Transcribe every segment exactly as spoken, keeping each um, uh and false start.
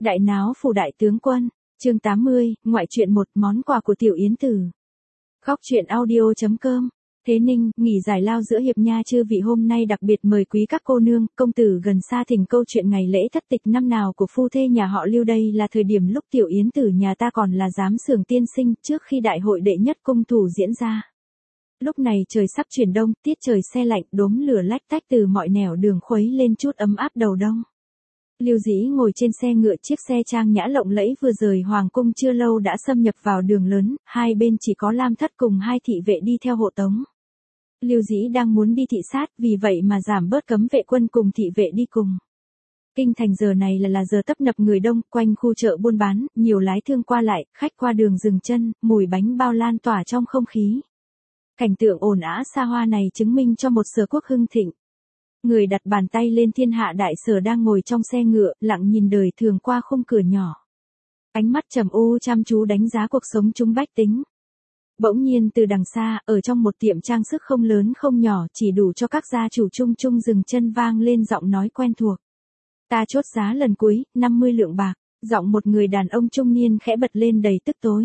Đại náo phủ đại tướng quân, chương tám mươi, ngoại truyện một, món quà của Tiểu Yến Tử. Góc truyện audio chấm com. Thế Ninh, nghỉ giải lao giữa hiệp nha chư vị hôm nay đặc biệt mời quý các cô nương, công tử gần xa thỉnh câu chuyện ngày lễ thất tịch năm nào của phu thê nhà họ Lưu. Đây là thời điểm lúc Tiểu Yến Tử nhà ta còn là giám xưởng tiên sinh trước khi đại hội đệ nhất cung thủ diễn ra. Lúc này trời sắp chuyển đông, tiết trời se lạnh, đốm lửa lách tách từ mọi nẻo đường khuấy lên chút ấm áp đầu đông. Lưu Dĩ ngồi trên xe ngựa, chiếc xe trang nhã lộng lẫy vừa rời hoàng cung chưa lâu đã xâm nhập vào đường lớn, hai bên chỉ có Lam Thất cùng hai thị vệ đi theo hộ tống. Lưu Dĩ đang muốn đi thị sát, vì vậy mà giảm bớt cấm vệ quân cùng thị vệ đi cùng. Kinh thành giờ này là là giờ tấp nập người đông, quanh khu chợ buôn bán, nhiều lái thương qua lại, khách qua đường dừng chân, mùi bánh bao lan tỏa trong không khí. Cảnh tượng ồn ào xa hoa này chứng minh cho một sở quốc hưng thịnh. Người đặt bàn tay lên thiên hạ đại sở đang ngồi trong xe ngựa, lặng nhìn đời thường qua khung cửa nhỏ. Ánh mắt trầm u chăm chú đánh giá cuộc sống chúng bách tính. Bỗng nhiên từ đằng xa, ở trong một tiệm trang sức không lớn không nhỏ, chỉ đủ cho các gia chủ chung chung dừng chân, vang lên giọng nói quen thuộc. Ta chốt giá lần cuối, năm mươi lượng bạc, giọng một người đàn ông trung niên khẽ bật lên đầy tức tối.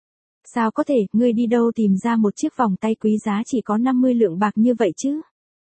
Sao có thể, ngươi đi đâu tìm ra một chiếc vòng tay quý giá chỉ có năm mươi lượng bạc như vậy chứ?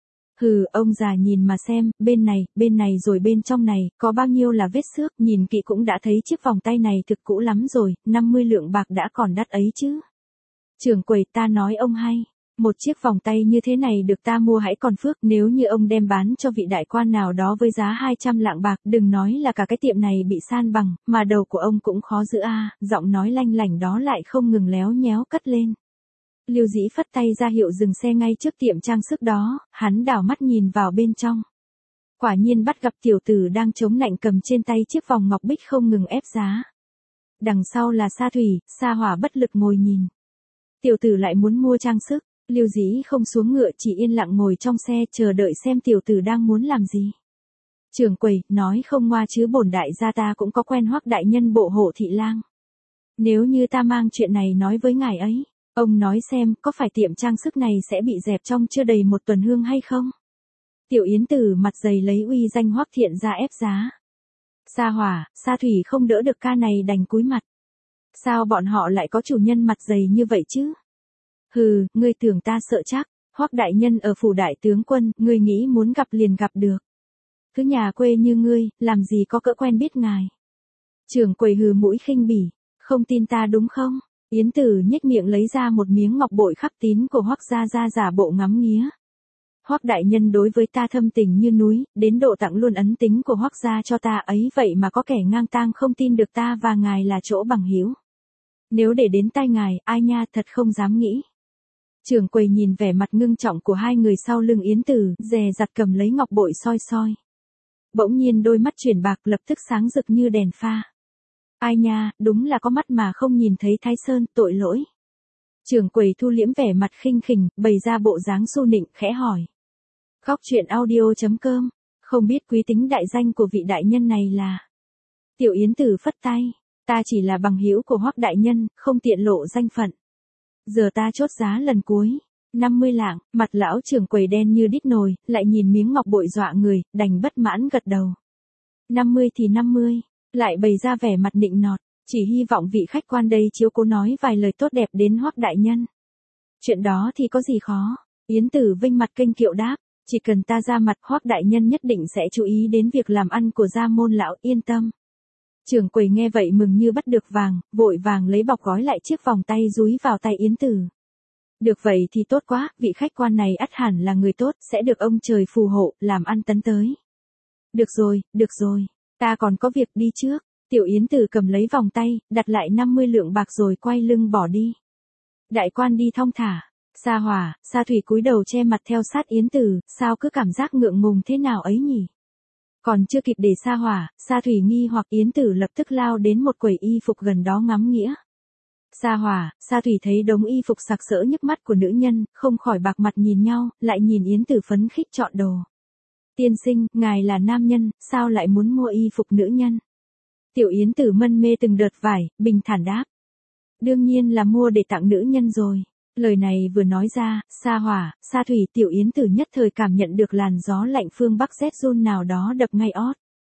Hừ, ông già nhìn mà xem, bên này, bên này rồi bên trong này, có bao nhiêu là vết xước, nhìn kỹ cũng đã thấy chiếc vòng tay này thực cũ lắm rồi, năm mươi lượng bạc đã còn đắt ấy chứ. Trưởng quầy, ta nói ông hay, một chiếc vòng tay như thế này được ta mua hãy còn phước, nếu như ông đem bán cho vị đại quan nào đó với giá hai trăm lạng bạc, đừng nói là cả cái tiệm này bị san bằng, mà đầu của ông cũng khó giữ a. Giọng nói lanh lảnh đó lại không ngừng léo nhéo cất lên. Lưu Dĩ phất tay ra hiệu dừng xe ngay trước tiệm trang sức đó, hắn đảo mắt nhìn vào bên trong. Quả nhiên bắt gặp tiểu tử đang chống nạnh cầm trên tay chiếc vòng ngọc bích không ngừng ép giá. Đằng sau là Sa Thủy, Sa Hỏa bất lực ngồi nhìn. Tiểu tử lại muốn mua trang sức, Lưu Dĩ không xuống ngựa chỉ yên lặng ngồi trong xe chờ đợi xem tiểu tử đang muốn làm gì. Trưởng quầy, nói không ngoa chứ bổn đại gia ta cũng có quen Hoắc đại nhân bộ hộ thị lang. Nếu như ta mang chuyện này nói với ngài ấy, ông nói xem có phải tiệm trang sức này sẽ bị dẹp trong chưa đầy một tuần hương hay không? Tiểu Yến Tử mặt dày lấy uy danh Hoắc Thiện ra ép giá. Sa Hỏa, Sa Thủy không đỡ được ca này đành cúi mặt. Sao bọn họ lại có chủ nhân mặt dày như vậy chứ? Hừ, ngươi tưởng ta sợ chắc, Hoắc đại nhân ở phủ đại tướng quân, ngươi nghĩ muốn gặp liền gặp được. Cứ nhà quê như ngươi, làm gì có cỡ quen biết ngài. Trưởng quầy hừ mũi khinh bỉ, không tin ta đúng không? Yến Tử nhếch miệng lấy ra một miếng ngọc bội khắc tín của Hoắc gia ra giả bộ ngắm nghía. Hoắc đại nhân đối với ta thâm tình như núi, đến độ tặng luôn ấn tính của Hoắc gia cho ta ấy, vậy mà có kẻ ngang tang không tin được ta và ngài là chỗ bằng hữu. Nếu để đến tai ngài, ai nha, thật không dám nghĩ. Trưởng quầy nhìn vẻ mặt ngưng trọng của hai người sau lưng Yến Tử, dè dặt cầm lấy ngọc bội soi soi. Bỗng nhiên đôi mắt chuyển bạc lập tức sáng rực như đèn pha. Ai nha, đúng là có mắt mà không nhìn thấy Thái Sơn, tội lỗi. Trưởng quầy thu liễm vẻ mặt khinh khỉnh, bày ra bộ dáng su nịnh, khẽ hỏi. Góc truyện audio chấm com, không biết quý tính đại danh của vị đại nhân này là. Tiểu Yến Tử phất tay, ta chỉ là bằng hữu của Hoắc đại nhân, không tiện lộ danh phận. Giờ ta chốt giá lần cuối, năm mươi lạng, mặt lão trưởng quầy đen như đít nồi, lại nhìn miếng ngọc bội dọa người, đành bất mãn gật đầu. năm mươi thì năm mươi. Lại bày ra vẻ mặt nịnh nọt, chỉ hy vọng vị khách quan đây chiếu cố nói vài lời tốt đẹp đến Hoắc đại nhân. Chuyện đó thì có gì khó, Yến Tử vinh mặt kênh kiệu đáp, chỉ cần ta ra mặt Hoắc đại nhân nhất định sẽ chú ý đến việc làm ăn của gia môn lão, yên tâm. Trưởng quầy nghe vậy mừng như bắt được vàng, vội vàng lấy bọc gói lại chiếc vòng tay dúi vào tay Yến Tử. Được vậy thì tốt quá, vị khách quan này ắt hẳn là người tốt, sẽ được ông trời phù hộ, làm ăn tấn tới. Được rồi, được rồi. Ta còn có việc đi trước. Tiểu Yến Tử cầm lấy vòng tay, đặt lại năm mươi lượng bạc rồi quay lưng bỏ đi. Đại quan đi thong thả. Sa Hỏa, Sa Thủy cúi đầu che mặt theo sát Yến Tử, sao cứ cảm giác ngượng ngùng thế nào ấy nhỉ? Còn chưa kịp để Sa Hỏa, Sa Thủy nghi hoặc Yến Tử lập tức lao đến một quầy y phục gần đó ngắm nghĩa. Sa Hỏa, Sa Thủy thấy đống y phục sặc sỡ nhức mắt của nữ nhân, không khỏi bạc mặt nhìn nhau, lại nhìn Yến Tử phấn khích chọn đồ. Tiên sinh, ngài là nam nhân, sao lại muốn mua y phục nữ nhân? Tiểu Yến Tử mân mê từng đợt vải, bình thản đáp. Đương nhiên là mua để tặng nữ nhân rồi. Lời này vừa nói ra, Sa Hỏa, Sa Thủy, Tiểu Yến Tử nhất thời cảm nhận được làn gió lạnh phương Bắc rét run nào đó đập ngay ót.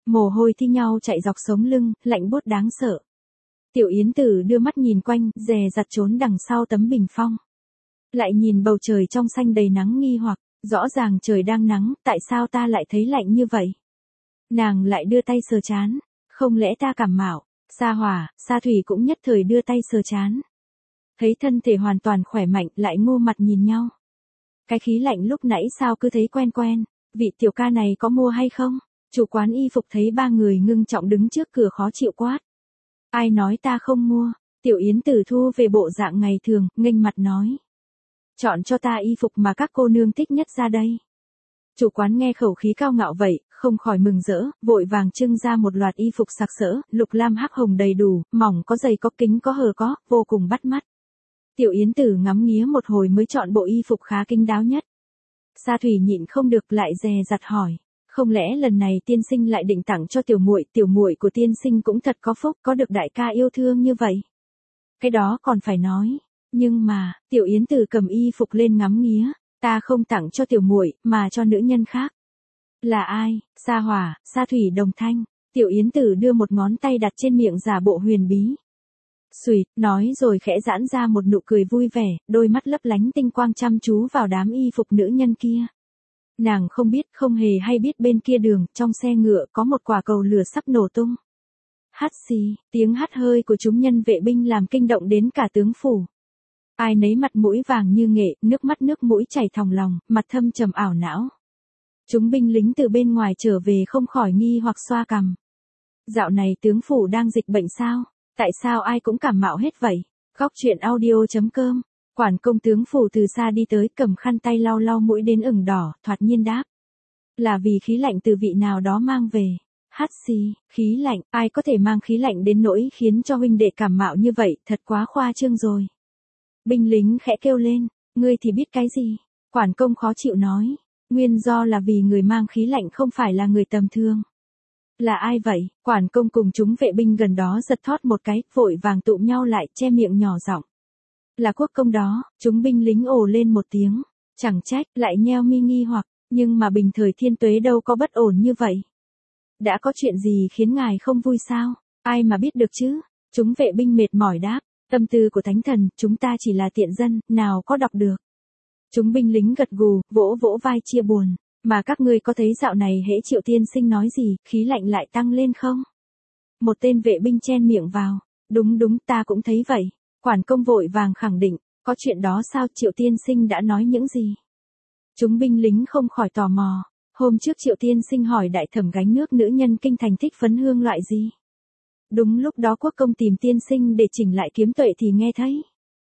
Mồ hôi thi nhau chạy dọc sống lưng, lạnh buốt đáng sợ. Tiểu Yến Tử đưa mắt nhìn quanh, dè dặt trốn đằng sau tấm bình phong. Lại nhìn bầu trời trong xanh đầy nắng nghi hoặc, rõ ràng trời đang nắng, tại sao ta lại thấy lạnh như vậy? Nàng lại đưa tay sờ chán, không lẽ ta cảm mạo? Sa Hỏa, Sa Thủy cũng nhất thời đưa tay sờ chán. Thấy thân thể hoàn toàn khỏe mạnh, lại ngô mặt nhìn nhau. Cái khí lạnh lúc nãy sao cứ thấy quen quen, vị tiểu ca này có mua hay không? Chủ quán y phục thấy ba người ngưng trọng đứng trước cửa khó chịu quát. Ai nói ta không mua? Tiểu Yến Tử thu về bộ dạng ngày thường, nghênh mặt nói. Chọn cho ta y phục mà các cô nương thích nhất ra đây. Chủ quán nghe khẩu khí cao ngạo vậy, không khỏi mừng rỡ, vội vàng trưng ra một loạt y phục sặc sỡ, lục lam hắc hồng đầy đủ, mỏng có dày có kính có hờ có, vô cùng bắt mắt. Tiểu Yến Tử ngắm nghía một hồi mới chọn bộ y phục khá kín đáo nhất. Sa Thủy nhịn không được lại dè dặt hỏi, không lẽ lần này tiên sinh lại định tặng cho tiểu muội, tiểu muội của tiên sinh cũng thật có phúc, có được đại ca yêu thương như vậy. Cái đó còn phải nói, nhưng mà, Tiểu Yến Tử cầm y phục lên ngắm nghía, ta không tặng cho tiểu muội, mà cho nữ nhân khác. Là ai? Sa Hỏa, Sa Thủy đồng thanh. Tiểu Yến Tử đưa một ngón tay đặt trên miệng giả bộ huyền bí. Xùi, nói rồi khẽ giãn ra một nụ cười vui vẻ, đôi mắt lấp lánh tinh quang chăm chú vào đám y phục nữ nhân kia. Nàng không biết, không hề hay biết bên kia đường, trong xe ngựa có một quả cầu lửa sắp nổ tung. Hắt xì, tiếng hắt hơi của chúng nhân vệ binh làm kinh động đến cả tướng phủ. Ai nấy mặt mũi vàng như nghệ, nước mắt nước mũi chảy thòng lòng, mặt thâm trầm ảo não. Chúng binh lính từ bên ngoài trở về không khỏi nghi hoặc xoa cằm. Dạo này tướng phủ đang dịch bệnh sao? Tại sao ai cũng cảm mạo hết vậy? Góc truyện audio chấm com. Quản công tướng phủ từ xa đi tới, cầm khăn tay lau lau mũi đến ửng đỏ, thoạt nhiên đáp. Là vì khí lạnh từ vị nào đó mang về. Hắt xì, khí lạnh, ai có thể mang khí lạnh đến nỗi khiến cho huynh đệ cảm mạo như vậy, thật quá khoa trương rồi. Binh lính khẽ kêu lên, ngươi thì biết cái gì? Quản công khó chịu nói, nguyên do là vì người mang khí lạnh không phải là người tầm thường. Là ai vậy? Quản công cùng chúng vệ binh gần đó giật thót một cái, vội vàng tụm nhau lại, che miệng nhỏ giọng. Là quốc công đó, chúng binh lính ồ lên một tiếng, chẳng trách, lại nheo mi nghi hoặc, nhưng mà bình thời thiên tuế đâu có bất ổn như vậy. Đã có chuyện gì khiến ngài không vui sao? Ai mà biết được chứ? Chúng vệ binh mệt mỏi đáp, tâm tư của thánh thần, chúng ta chỉ là tiện dân, nào có đọc được. Chúng binh lính gật gù, vỗ vỗ vai chia buồn, mà các ngươi có thấy dạo này hễ Triệu tiên sinh nói gì, khí lạnh lại tăng lên không? Một tên vệ binh chen miệng vào, đúng đúng ta cũng thấy vậy. Quản công vội vàng khẳng định, có chuyện đó sao, Triệu tiên sinh đã nói những gì? Chúng binh lính không khỏi tò mò, hôm trước Triệu tiên sinh hỏi đại thẩm gánh nước nữ nhân kinh thành thích phấn hương loại gì? Đúng lúc đó quốc công tìm tiên sinh để chỉnh lại kiếm tuệ thì nghe thấy.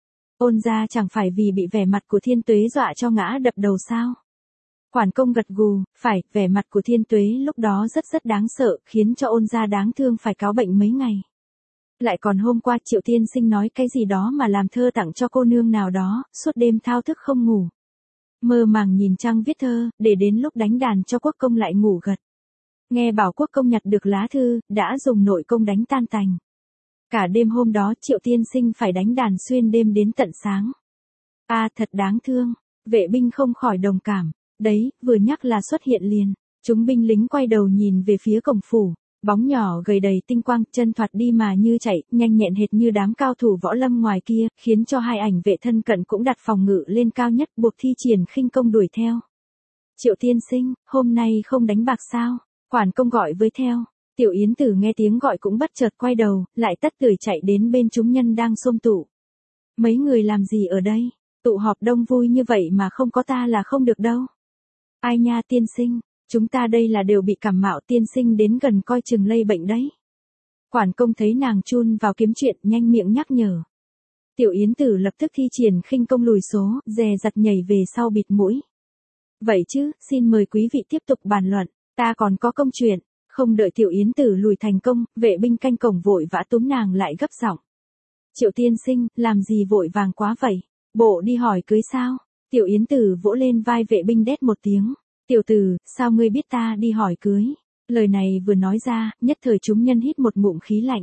Ôn gia chẳng phải vì bị vẻ mặt của thiên tuế dọa cho ngã đập đầu sao? Quản công gật gù, phải, vẻ mặt của thiên tuế lúc đó rất rất đáng sợ, khiến cho ôn gia đáng thương phải cáo bệnh mấy ngày. Lại còn hôm qua Triệu tiên sinh nói cái gì đó mà làm thơ tặng cho cô nương nào đó, suốt đêm thao thức không ngủ. Mơ màng nhìn trăng viết thơ, để đến lúc đánh đàn cho quốc công lại ngủ gật. Nghe bảo quốc công nhặt được lá thư, đã dùng nội công đánh tan tành. Cả đêm hôm đó Triệu tiên sinh phải đánh đàn xuyên đêm đến tận sáng. A à, thật đáng thương, vệ binh không khỏi đồng cảm, đấy, vừa nhắc là xuất hiện liền. Chúng binh lính quay đầu nhìn về phía cổng phủ, bóng nhỏ gầy đầy tinh quang, chân thoạt đi mà như chạy, nhanh nhẹn hệt như đám cao thủ võ lâm ngoài kia, khiến cho hai ảnh vệ thân cận cũng đặt phòng ngự lên cao nhất, buộc thi triển khinh công đuổi theo. Triệu tiên sinh, hôm nay không đánh bạc sao? Quản công gọi với theo. Tiểu Yến Tử nghe tiếng gọi cũng bất chợt quay đầu, lại tất tưởi chạy đến bên chúng nhân đang xôm tụ. Mấy người làm gì ở đây? Tụ họp đông vui như vậy mà không có ta là không được đâu. Ai nha tiên sinh, chúng ta đây là đều bị cảm mạo, tiên sinh đến gần coi chừng lây bệnh đấy. Quản công thấy nàng chun vào kiếm chuyện, nhanh miệng nhắc nhở. Tiểu Yến Tử lập tức thi triển khinh công lùi số, dè dặt nhảy về sau bịt mũi. Vậy chứ, xin mời quý vị tiếp tục bàn luận, ta còn có công chuyện. Không đợi Tiểu Yến Tử lùi thành công, vệ binh canh cổng vội vã túm nàng lại gấp giọng. Triệu tiên sinh, làm gì vội vàng quá vậy? Bộ đi hỏi cưới sao? Tiểu Yến Tử vỗ lên vai vệ binh đét một tiếng. Tiểu tử, sao ngươi biết ta đi hỏi cưới? Lời này vừa nói ra, nhất thời chúng nhân hít một ngụm khí lạnh.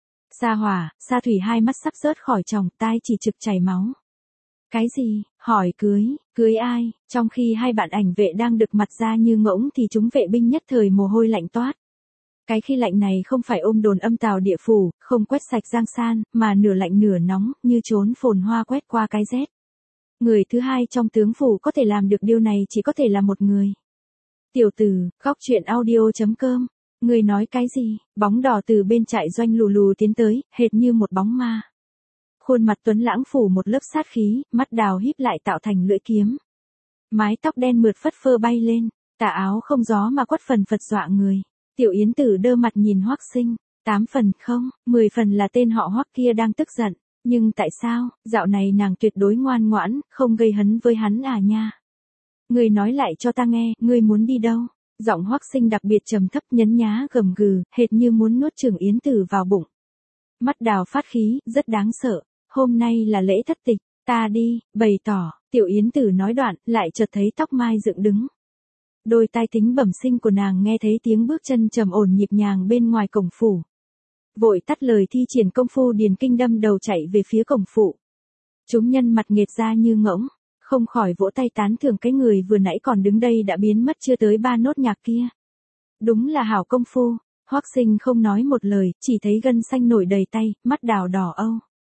Sa Hỏa, Sa Thủy hai mắt sắp rớt khỏi tròng, tai chỉ trực chảy máu. Cái gì? Hỏi cưới? Cưới ai? Trong khi hai bạn ảnh vệ đang đực mặt ra như ngỗng thì chúng vệ binh nhất thời mồ hôi lạnh toát. Cái khi lạnh này không phải ôm đồn âm tào địa phủ, không quét sạch giang san, mà nửa lạnh nửa nóng, như trốn phồn hoa quét qua cái rét. Người thứ hai trong tướng phủ có thể làm được điều này chỉ có thể là một người. Tiểu tử, góc chuyện audio.com. Người nói cái gì? Bóng đỏ từ bên trại doanh lù lù tiến tới, hệt như một bóng ma. Khuôn mặt tuấn lãng phủ một lớp sát khí, mắt đào híp lại tạo thành lưỡi kiếm. Mái tóc đen mượt phất phơ bay lên, tà áo không gió mà quất phần phật dọa người. Tiểu Yến Tử đơ mặt nhìn Hoắc Sinh, tám phần không, mười phần là tên họ Hoắc kia đang tức giận, nhưng tại sao, dạo này nàng tuyệt đối ngoan ngoãn, không gây hấn với hắn à nha. Ngươi nói lại cho ta nghe, ngươi muốn đi đâu? Giọng Hoắc Sinh đặc biệt trầm thấp nhấn nhá gầm gừ, hệt như muốn nuốt chửng Yến Tử vào bụng. Mắt đào phát khí, rất đáng sợ, hôm nay là lễ thất tịch, ta đi, bày tỏ, Tiểu Yến Tử nói đoạn, lại chợt thấy tóc mai dựng đứng. Đôi tai tính bẩm sinh của nàng nghe thấy tiếng bước chân trầm ổn nhịp nhàng bên ngoài cổng phủ. Vội tắt lời thi triển công phu điền kinh đâm đầu chạy về phía cổng phủ. Chúng nhân mặt nghệt ra như ngỗng, không khỏi vỗ tay tán thưởng cái người vừa nãy còn đứng đây đã biến mất chưa tới ba nốt nhạc kia. Đúng là hảo công phu, Hoắc Sinh không nói một lời, chỉ thấy gân xanh nổi đầy tay, mắt đào đỏ âu.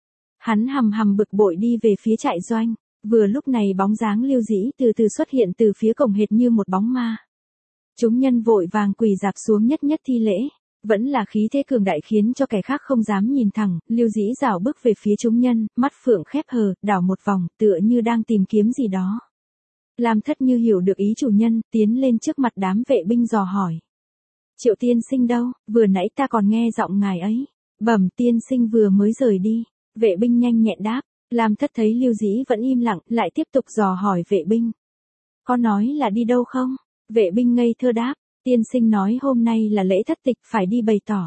Hắn hầm hầm bực bội đi về phía trại doanh. Vừa lúc này bóng dáng Lưu Dĩ từ từ xuất hiện từ phía cổng hệt như một bóng ma. Chúng nhân vội vàng quỳ dạp xuống nhất nhất thi lễ, vẫn là khí thế cường đại khiến cho kẻ khác không dám nhìn thẳng. Lưu Dĩ rảo bước về phía chúng nhân, mắt phượng khép hờ, đảo một vòng, tựa như đang tìm kiếm gì đó. Lam Thất Như hiểu được ý chủ nhân, tiến lên trước mặt đám vệ binh dò hỏi. Triệu tiên sinh đâu, vừa nãy ta còn nghe giọng ngài ấy. Bẩm tiên sinh vừa mới rời đi, vệ binh nhanh nhẹn đáp. Lam Thất thấy Lưu Dĩ vẫn im lặng, lại tiếp tục dò hỏi vệ binh. Có nói là đi đâu không? Vệ binh ngây thơ đáp, tiên sinh nói hôm nay là lễ thất tịch phải đi bày tỏ.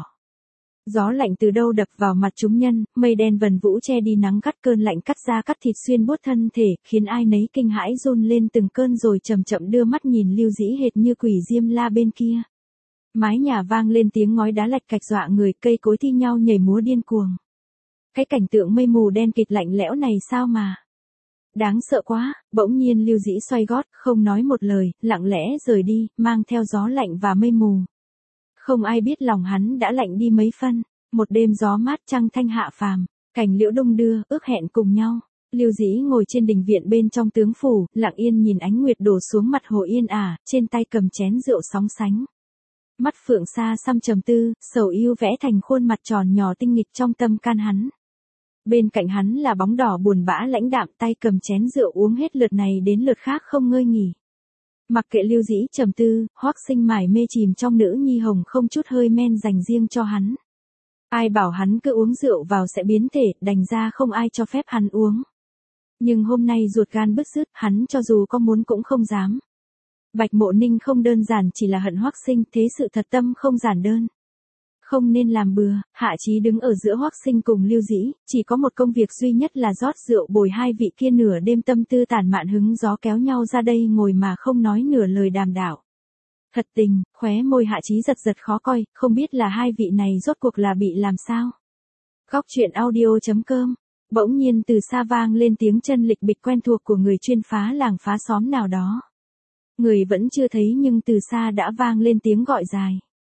Gió lạnh từ đâu đập vào mặt chúng nhân, mây đen vần vũ che đi nắng gắt, cơn lạnh cắt da cắt thịt xuyên buốt thân thể, khiến ai nấy kinh hãi run lên từng cơn rồi chậm chậm đưa mắt nhìn Lưu Dĩ hệt như quỷ diêm la bên kia. Mái nhà vang lên tiếng ngói đá lạch cạch dọa người, cây cối thi nhau nhảy múa điên cuồng. Cái cảnh tượng mây mù đen kịt lạnh lẽo này sao mà đáng sợ quá. Bỗng nhiên Lưu Dĩ xoay gót, không nói một lời, lặng lẽ rời đi, mang theo gió lạnh và mây mù. Không ai biết lòng hắn đã lạnh đi mấy phân. Một đêm gió mát trăng thanh hạ phàm, cành liễu đung đưa, ước hẹn cùng nhau. Lưu Dĩ ngồi trên đình viện bên trong tướng phủ, lặng yên nhìn ánh nguyệt đổ xuống mặt hồ yên ả, trên tay cầm chén rượu sóng sánh. Mắt phượng xa xăm trầm tư, sầu yêu vẽ thành khuôn mặt tròn nhỏ tinh nghịch trong tâm can hắn. Bên cạnh hắn là bóng đỏ buồn bã lãnh đạm, tay cầm chén rượu uống hết lượt này đến lượt khác không ngơi nghỉ. Mặc kệ Lưu Dĩ trầm tư, Hoắc Sinh mải mê chìm trong nữ nhi hồng không chút hơi men dành riêng cho hắn. Ai bảo hắn cứ uống rượu vào sẽ biến thể, đành ra không ai cho phép hắn uống. Nhưng hôm nay ruột gan bứt rứt, hắn cho dù có muốn cũng không dám. Bạch Mộ Ninh không đơn giản chỉ là hận Hoắc Sinh, thế sự thật tâm không giản đơn. Không nên làm bừa, Hạ Chí đứng ở giữa Hoắc Sinh cùng Lưu Dĩ, chỉ có một công việc duy nhất là rót rượu bồi hai vị kia nửa đêm tâm tư tản mạn hứng gió kéo nhau ra đây ngồi mà không nói nửa lời đàm đạo. Thật tình, khóe môi Hạ Chí giật giật khó coi, không biết là hai vị này rốt cuộc là bị làm sao. Góc chuyện audio.com. Bỗng nhiên từ xa vang lên tiếng chân lịch bịch quen thuộc của người chuyên phá làng phá xóm nào đó. Người vẫn chưa thấy nhưng từ xa đã vang lên tiếng gọi dài.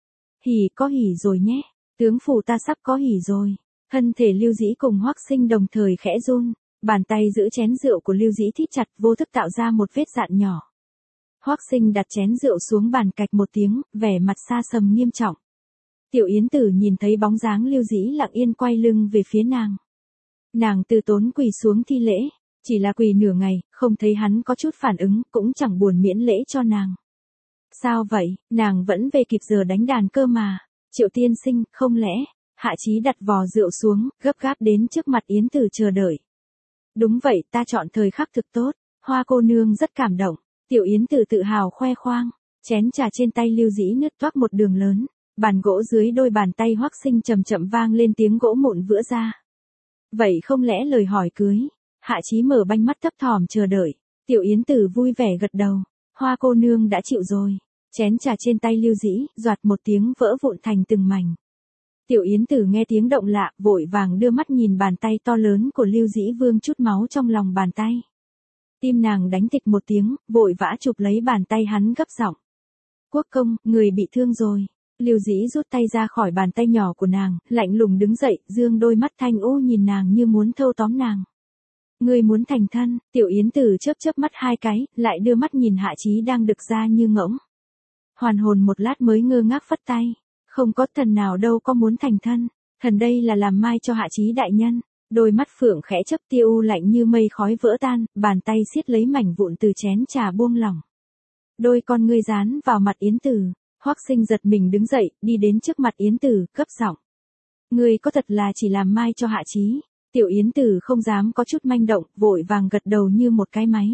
Hỉ có hỉ rồi nhé, tướng phủ ta sắp có hỉ rồi. Thân thể Lưu Dĩ cùng Hoắc Sinh đồng thời khẽ run, bàn tay giữ chén rượu của Lưu Dĩ thít chặt vô thức tạo ra một vết dạn nhỏ. Hoắc Sinh đặt chén rượu xuống bàn cạch một tiếng, vẻ mặt xa sầm nghiêm trọng. Tiểu Yến Tử nhìn thấy bóng dáng Lưu Dĩ lặng yên quay lưng về phía nàng. Nàng từ tốn quỳ xuống thi lễ, chỉ là quỳ nửa ngày, không thấy hắn có chút phản ứng, cũng chẳng buồn miễn lễ cho nàng. Sao vậy, nàng vẫn về kịp giờ đánh đàn cơ mà. Triệu tiên sinh, không lẽ, Hạ Chí đặt vò rượu xuống, gấp gáp đến trước mặt Yến Tử chờ đợi. Đúng vậy, ta chọn thời khắc thực tốt, Hoa cô nương rất cảm động. Tiểu Yến Tử tự hào khoe khoang, chén trà trên tay Lưu Dĩ nứt toác một đường lớn, bàn gỗ dưới đôi bàn tay Hoắc Sinh chậm chậm vang lên tiếng gỗ mụn vỡ ra. Vậy không lẽ lời hỏi cưới? Hạ Chí mở banh mắt thấp thỏm chờ đợi. Tiểu Yến Tử vui vẻ gật đầu, Hoa cô nương đã chịu rồi. Chén trà trên tay Lưu Dĩ, doạt một tiếng vỡ vụn thành từng mảnh. Tiểu Yến Tử nghe tiếng động lạ, vội vàng đưa mắt nhìn bàn tay to lớn của Lưu Dĩ vương chút máu trong lòng bàn tay. Tim nàng đánh thịch một tiếng, vội vã chụp lấy bàn tay hắn gấp giọng. Quốc công, người bị thương rồi. Lưu Dĩ rút tay ra khỏi bàn tay nhỏ của nàng, lạnh lùng đứng dậy, dương đôi mắt thanh u nhìn nàng như muốn thâu tóm nàng. Ngươi muốn thành thân? Tiểu Yến Tử chớp chớp mắt hai cái, lại đưa mắt nhìn Hạ Chí đang đực ra như ngỗng. Hoàn hồn một lát mới ngơ ngác phất tay. Không có, thần nào đâu có muốn thành thân. Thần đây là làm mai cho Hạ Chí đại nhân. Đôi mắt phượng khẽ chớp, tia u lạnh như mây khói vỡ tan, bàn tay siết lấy mảnh vụn từ chén trà buông lỏng. Đôi con ngươi dán vào mặt Yến Tử. Hoắc Sinh giật mình đứng dậy, đi đến trước mặt Yến Tử, cấp giọng. Ngươi có thật là chỉ làm mai cho Hạ Chí? Tiểu Yến Tử không dám có chút manh động, vội vàng gật đầu như một cái máy.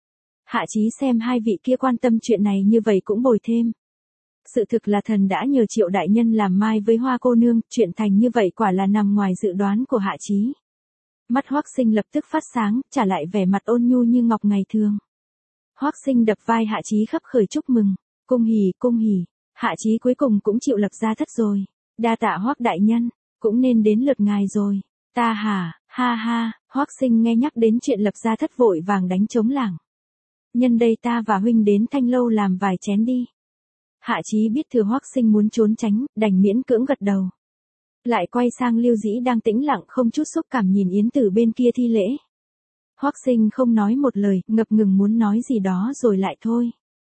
Hạ Chí xem hai vị kia quan tâm chuyện này như vậy cũng bồi thêm. Sự thực là thần đã nhờ Triệu đại nhân làm mai với Hoa cô nương, chuyện thành như vậy quả là nằm ngoài dự đoán của Hạ Chí. Mắt Hoắc Sinh lập tức phát sáng, trả lại vẻ mặt ôn nhu như ngọc ngày thường. Hoắc Sinh đập vai Hạ Chí khấp khởi chúc mừng, cung hỉ, cung hỉ, Hạ Chí cuối cùng cũng chịu lập gia thất rồi. Đa tạ Hoắc đại nhân, cũng nên đến lượt ngài rồi. Ta hả, ha ha, Hoắc Sinh nghe nhắc đến chuyện lập gia thất vội vàng đánh trống lảng. Nhân đây ta và huynh đến Thanh lâu làm vài chén đi. Hạ Chí biết thừa Hoắc Sinh muốn trốn tránh, đành miễn cưỡng gật đầu. Lại quay sang Lưu Dĩ đang tĩnh lặng không chút xúc cảm nhìn Yến Tử bên kia thi lễ. Hoắc Sinh không nói một lời, ngập ngừng muốn nói gì đó rồi lại thôi.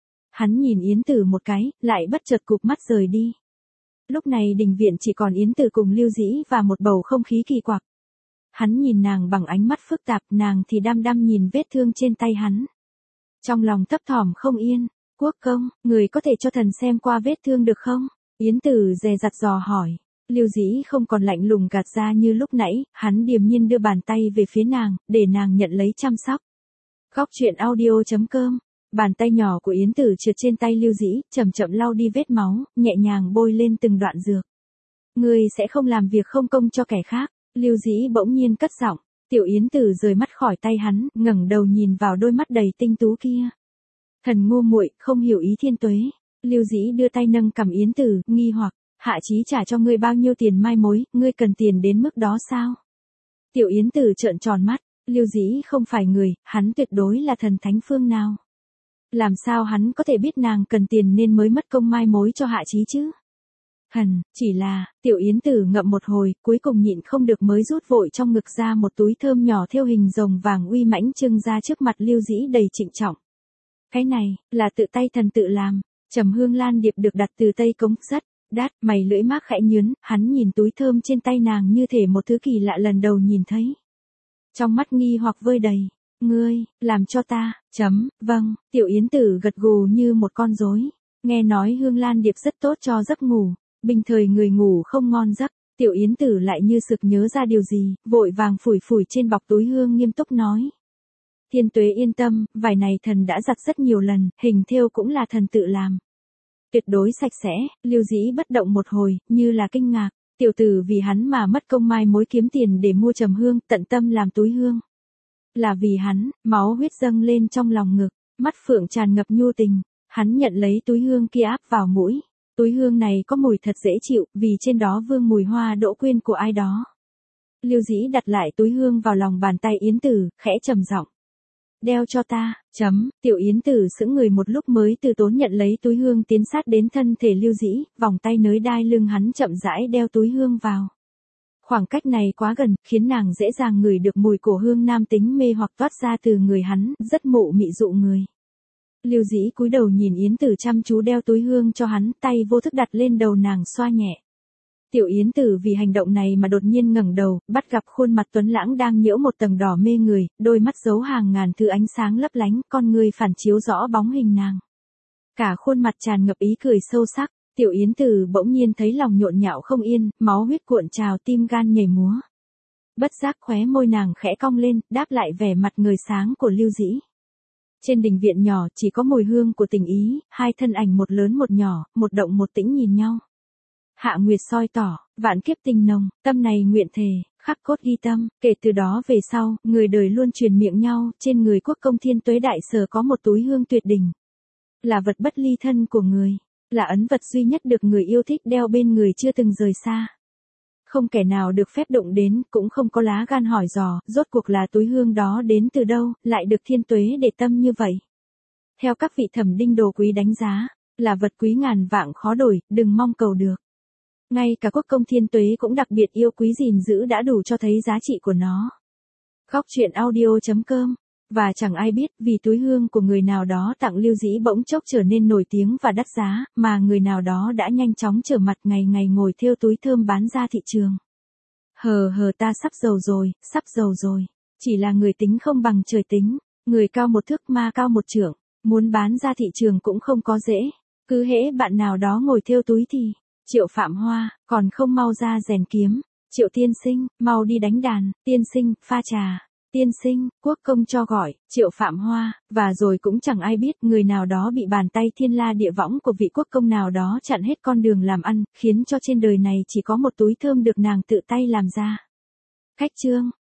Hắn nhìn Yến Tử một cái, lại bất chợt cụp mắt rời đi. Lúc này đình viện chỉ còn Yến Tử cùng Lưu Dĩ và một bầu không khí kỳ quặc. Hắn nhìn nàng bằng ánh mắt phức tạp, nàng thì đăm đăm nhìn vết thương trên tay hắn. Trong lòng thấp thỏm không yên. Quốc công, người có thể cho thần xem qua vết thương được không? Yến Tử dè dặt dò hỏi. Lưu Dĩ không còn lạnh lùng gạt ra như lúc nãy, hắn điềm nhiên đưa bàn tay về phía nàng, để nàng nhận lấy chăm sóc. Góc truyện audio chấm com. Bàn tay nhỏ của Yến Tử trượt trên tay Lưu Dĩ, chậm chậm lau đi vết máu, nhẹ nhàng bôi lên từng đoạn dược. Ngươi sẽ không làm việc không công cho kẻ khác. Lưu Dĩ bỗng nhiên cất giọng. Tiểu Yến Tử rời mắt khỏi tay hắn, ngẩng đầu nhìn vào đôi mắt đầy tinh tú kia. Thần ngu muội, không hiểu ý thiên tuế. Lưu Dĩ đưa tay nâng cằm Yến Tử, nghi hoặc, Hạ Chí trả cho ngươi bao nhiêu tiền mai mối, ngươi cần tiền đến mức đó sao? Tiểu Yến Tử trợn tròn mắt, Lưu Dĩ không phải người, hắn tuyệt đối là thần thánh phương nào. Làm sao hắn có thể biết nàng cần tiền nên mới mất công mai mối cho Hạ Chí chứ? Thần, chỉ là, Tiểu Yến Tử ngậm một hồi, cuối cùng nhịn không được mới rút vội trong ngực ra một túi thơm nhỏ thêu hình rồng vàng uy mãnh trưng ra trước mặt Lưu Dĩ đầy trịnh trọng. Cái này, là tự tay thần tự làm, trầm hương lan điệp được đặt từ Tây Cống, rất đắt, mày lưỡi mác khẽ nhướn, hắn nhìn túi thơm trên tay nàng như thể một thứ kỳ lạ lần đầu nhìn thấy. Trong mắt nghi hoặc vơi đầy, ngươi, làm cho ta, chấm, vâng, Tiểu Yến Tử gật gù như một con rối, nghe nói hương lan điệp rất tốt cho giấc ngủ, bình thời người ngủ không ngon giấc, Tiểu Yến Tử lại như sực nhớ ra điều gì, vội vàng phủi phủi trên bọc túi hương nghiêm túc nói. Thiên tuế yên tâm, vải này thần đã giặt rất nhiều lần, hình thêu cũng là thần tự làm. Tuyệt đối sạch sẽ. Lưu Dĩ bất động một hồi, như là kinh ngạc, tiểu tử vì hắn mà mất công mai mối kiếm tiền để mua trầm hương, tận tâm làm túi hương. Là vì hắn, máu huyết dâng lên trong lòng ngực, mắt phượng tràn ngập nhu tình, hắn nhận lấy túi hương kia áp vào mũi. Túi hương này có mùi thật dễ chịu, vì trên đó vương mùi hoa đỗ quyên của ai đó. Lưu Dĩ đặt lại túi hương vào lòng bàn tay Yến Tử, khẽ trầm giọng. Đeo cho ta, chấm, Tiểu Yến Tử sững người một lúc mới từ tốn nhận lấy túi hương tiến sát đến thân thể Lưu Dĩ, vòng tay nới đai lưng hắn chậm rãi đeo túi hương vào. Khoảng cách này quá gần, khiến nàng dễ dàng ngửi được mùi cổ hương nam tính mê hoặc toát ra từ người hắn, rất mụ mị dụ người. Lưu Dĩ cúi đầu nhìn Yến Tử chăm chú đeo túi hương cho hắn, tay vô thức đặt lên đầu nàng xoa nhẹ. Tiểu Yến Tử vì hành động này mà đột nhiên ngẩng đầu, bắt gặp khuôn mặt tuấn lãng đang nhiễu một tầng đỏ mê người, đôi mắt giấu hàng ngàn thứ ánh sáng lấp lánh, con người phản chiếu rõ bóng hình nàng. Cả khuôn mặt tràn ngập ý cười sâu sắc, Tiểu Yến Tử bỗng nhiên thấy lòng nhộn nhạo không yên, máu huyết cuộn trào, tim gan nhảy múa. Bất giác khóe môi nàng khẽ cong lên, đáp lại vẻ mặt người sáng của Lưu Dĩ. Trên đình viện nhỏ chỉ có mùi hương của tình ý, hai thân ảnh một lớn một nhỏ, một động một tĩnh nhìn nhau. Hạ Nguyệt soi tỏ, vạn kiếp tình nồng, tâm này nguyện thề, khắc cốt ghi tâm, kể từ đó về sau, người đời luôn truyền miệng nhau, trên người quốc công thiên tuế đại sở có một túi hương tuyệt đỉnh. Là vật bất ly thân của người, là ấn vật duy nhất được người yêu thích đeo bên người chưa từng rời xa. Không kẻ nào được phép đụng đến, cũng không có lá gan hỏi dò, rốt cuộc là túi hương đó đến từ đâu, lại được thiên tuế để tâm như vậy. Theo các vị thẩm đinh đồ quý đánh giá, là vật quý ngàn vạn khó đổi, đừng mong cầu được. Ngay cả quốc công Thiên Tuế cũng đặc biệt yêu quý gìn giữ đã đủ cho thấy giá trị của nó. Góc truyện audio chấm com. Và chẳng ai biết vì túi hương của người nào đó tặng Lưu Dĩ bỗng chốc trở nên nổi tiếng và đắt giá, mà người nào đó đã nhanh chóng trở mặt ngày ngày ngồi thêu túi thơm bán ra thị trường. Hờ hờ ta sắp giàu rồi, sắp giàu rồi. Chỉ là người tính không bằng trời tính, người cao một thước ma cao một trượng, muốn bán ra thị trường cũng không có dễ. Cứ hễ bạn nào đó ngồi thêu túi thì, Triệu Phạm Hoa, còn không mau ra rèn kiếm. Triệu tiên sinh, mau đi đánh đàn, tiên sinh, pha trà. Tiên sinh, quốc công cho gọi, Triệu Phạm Hoa, và rồi cũng chẳng ai biết người nào đó bị bàn tay thiên la địa võng của vị quốc công nào đó chặn hết con đường làm ăn, khiến cho trên đời này chỉ có một túi thơm được nàng tự tay làm ra. Khách trương,